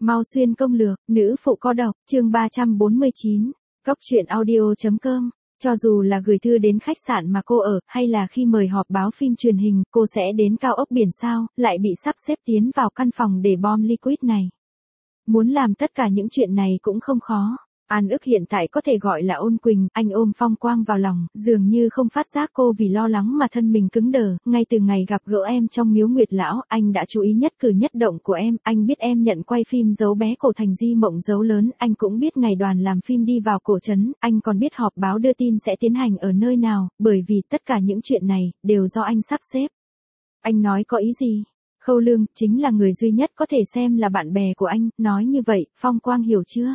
Mau xuyên công lược, nữ phụ có độc, chương 349, Cốc truyện audio.com. Cho dù là gửi thư đến khách sạn mà cô ở, hay là khi mời họp báo phim truyền hình, cô sẽ đến cao ốc biển sao, lại bị sắp xếp tiến vào căn phòng để bom liquid này. Muốn làm tất cả những chuyện này cũng không khó. An ức hiện tại có thể gọi là Ôn Quỳnh, anh ôm Phong Quang vào lòng, dường như không phát giác cô vì lo lắng mà thân mình cứng đờ, ngay từ ngày gặp gỡ em trong miếu Nguyệt Lão, anh đã chú ý nhất cử nhất động của em, anh biết em nhận quay phim Dấu Bé Cổ Thành Di Mộng Dấu Lớn, anh cũng biết ngày đoàn làm phim đi vào cổ trấn, anh còn biết họp báo đưa tin sẽ tiến hành ở nơi nào, bởi vì tất cả những chuyện này, đều do anh sắp xếp. Anh nói có ý gì? Khâu Lương, chính là người duy nhất có thể xem là bạn bè của anh, nói như vậy, Phong Quang hiểu chưa?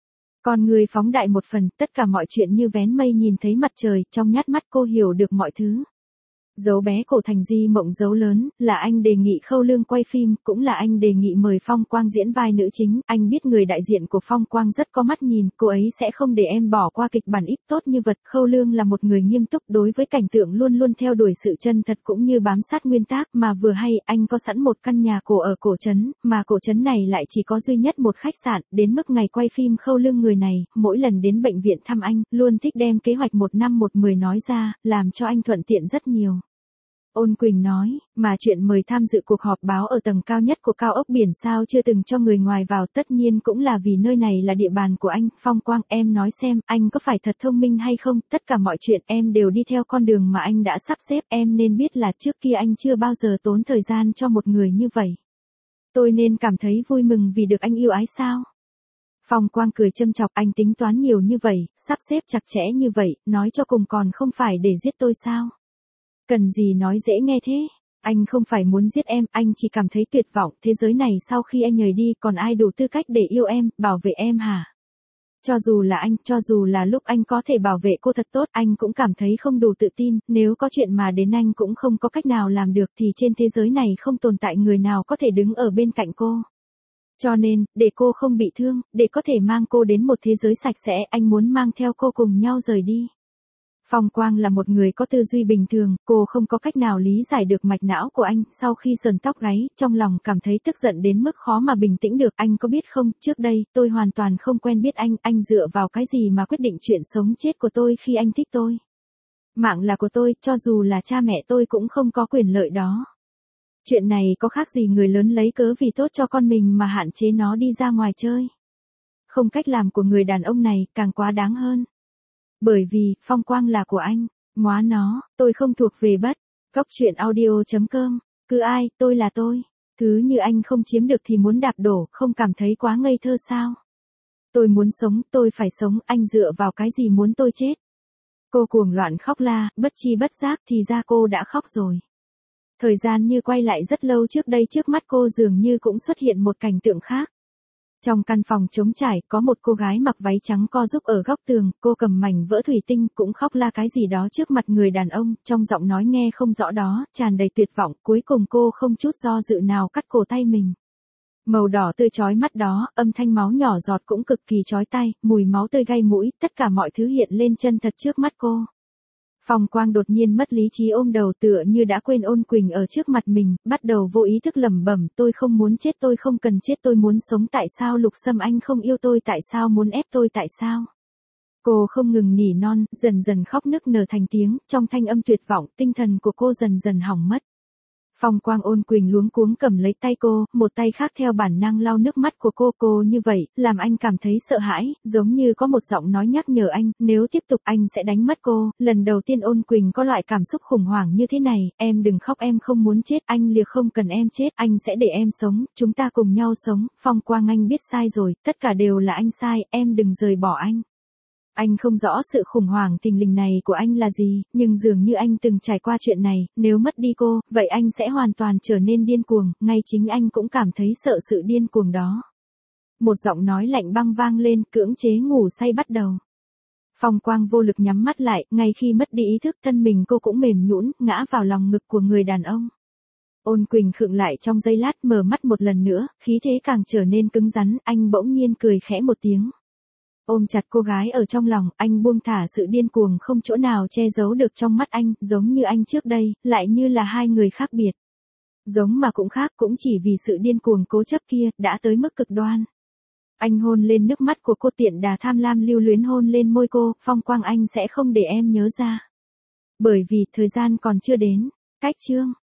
Con người phóng đại một phần, tất cả mọi chuyện như vén mây nhìn thấy mặt trời, trong nhát mắt cô hiểu được mọi thứ. Dấu Bé Cổ Thành Di Mộng Dấu Lớn, là anh đề nghị Khâu Lương quay phim, cũng là anh đề nghị mời Phong Quang diễn vai nữ chính, anh biết người đại diện của Phong Quang rất có mắt nhìn, cô ấy sẽ không để em bỏ qua kịch bản íp tốt như vật. Khâu Lương là một người nghiêm túc đối với cảnh tượng luôn luôn theo đuổi sự chân thật cũng như bám sát nguyên tắc, mà vừa hay, anh có sẵn một căn nhà cổ ở cổ trấn, mà cổ trấn này lại chỉ có duy nhất một khách sạn, đến mức ngày quay phim Khâu Lương người này, mỗi lần đến bệnh viện thăm anh, luôn thích đem kế hoạch 1 năm 1 10 nói ra, làm cho anh thuận tiện rất nhiều. Ôn Quỳnh nói, mà chuyện mời tham dự cuộc họp báo ở tầng cao nhất của cao ốc biển sao chưa từng cho người ngoài vào, tất nhiên cũng là vì nơi này là địa bàn của anh. Phong Quang, em nói xem, anh có phải thật thông minh hay không, tất cả mọi chuyện em đều đi theo con đường mà anh đã sắp xếp, em nên biết là trước kia anh chưa bao giờ tốn thời gian cho một người như vậy. Tôi nên cảm thấy vui mừng vì được anh yêu ái sao? Phong Quang cười châm chọc, anh tính toán nhiều như vậy, sắp xếp chặt chẽ như vậy, nói cho cùng còn không phải để giết tôi sao? Cần gì nói dễ nghe thế? Anh không phải muốn giết em, anh chỉ cảm thấy tuyệt vọng, thế giới này sau khi anh nhời đi còn ai đủ tư cách để yêu em, bảo vệ em hả? Cho dù là anh, cho dù là lúc anh có thể bảo vệ cô thật tốt, anh cũng cảm thấy không đủ tự tin, nếu có chuyện mà đến anh cũng không có cách nào làm được thì trên thế giới này không tồn tại người nào có thể đứng ở bên cạnh cô. Cho nên, để cô không bị thương, để có thể mang cô đến một thế giới sạch sẽ, anh muốn mang theo cô cùng nhau rời đi. Phong Quang là một người có tư duy bình thường, cô không có cách nào lý giải được mạch não của anh, sau khi sờn tóc gáy, trong lòng cảm thấy tức giận đến mức khó mà bình tĩnh được, anh có biết không, trước đây, tôi hoàn toàn không quen biết anh dựa vào cái gì mà quyết định chuyện sống chết của tôi khi anh thích tôi. Mạng là của tôi, cho dù là cha mẹ tôi cũng không có quyền lợi đó. Chuyện này có khác gì người lớn lấy cớ vì tốt cho con mình mà hạn chế nó đi ra ngoài chơi. Không, cách làm của người đàn ông này, càng quá đáng hơn. Bởi vì, Phong Quang là của anh, móa nó, tôi không thuộc về bất. Cốc truyện audio.com, cứ ai, tôi là tôi. Thứ như anh không chiếm được thì muốn đạp đổ, không cảm thấy quá ngây thơ sao? Tôi muốn sống, tôi phải sống, anh dựa vào cái gì muốn tôi chết? Cô cuồng loạn khóc la, bất chi bất giác thì ra cô đã khóc rồi. Thời gian như quay lại rất lâu trước đây, trước mắt cô dường như cũng xuất hiện một cảnh tượng khác. Trong căn phòng trống trải, có một cô gái mặc váy trắng co giúp ở góc tường, cô cầm mảnh vỡ thủy tinh, cũng khóc la cái gì đó trước mặt người đàn ông, trong giọng nói nghe không rõ đó, tràn đầy tuyệt vọng, cuối cùng cô không chút do dự nào cắt cổ tay mình. Màu đỏ tươi chói mắt đó, âm thanh máu nhỏ giọt cũng cực kỳ chói tai, mùi máu tươi gây mũi, tất cả mọi thứ hiện lên chân thật trước mắt cô. Phong Quang đột nhiên mất lý trí ôm đầu tựa như đã quên Ôn Quỳnh ở trước mặt mình, bắt đầu vô ý thức lẩm bẩm, tôi không muốn chết, tôi không cần chết, tôi muốn sống, tại sao Lục Sâm anh không yêu tôi, tại sao muốn ép tôi, tại sao? Cô không ngừng nỉ non, dần dần khóc nức nở thành tiếng, trong thanh âm tuyệt vọng, tinh thần của cô dần dần hỏng mất. Phong Quang Ôn Quỳnh luống cuống cầm lấy tay cô, một tay khác theo bản năng lau nước mắt của cô như vậy, làm anh cảm thấy sợ hãi, giống như có một giọng nói nhắc nhở anh, nếu tiếp tục anh sẽ đánh mất cô. Lần đầu tiên Ôn Quỳnh có loại cảm xúc khủng hoảng như thế này, em đừng khóc, em không muốn chết, anh liệt không cần em chết, anh sẽ để em sống, chúng ta cùng nhau sống. Phong Quang, anh biết sai rồi, tất cả đều là anh sai, em đừng rời bỏ anh. Anh không rõ sự khủng hoảng thình lình này của anh là gì, nhưng dường như anh từng trải qua chuyện này, nếu mất đi cô, vậy anh sẽ hoàn toàn trở nên điên cuồng, ngay chính anh cũng cảm thấy sợ sự điên cuồng đó. Một giọng nói lạnh băng vang lên, cưỡng chế ngủ say bắt đầu. Phong Quang vô lực nhắm mắt lại, ngay khi mất đi ý thức thân mình cô cũng mềm nhũn, ngã vào lòng ngực của người đàn ông. Ôn Quỳnh khựng lại trong giây lát, mở mắt một lần nữa, khí thế càng trở nên cứng rắn, anh bỗng nhiên cười khẽ một tiếng. Ôm chặt cô gái ở trong lòng, anh buông thả sự điên cuồng không chỗ nào che giấu được trong mắt anh, giống như anh trước đây, lại như là hai người khác biệt. Giống mà cũng khác, cũng chỉ vì sự điên cuồng cố chấp kia, đã tới mức cực đoan. Anh hôn lên nước mắt của cô, tiện đà tham lam lưu luyến hôn lên môi cô, phong quang anh sẽ không để em nhớ ra. Bởi vì thời gian còn chưa đến. Cách chương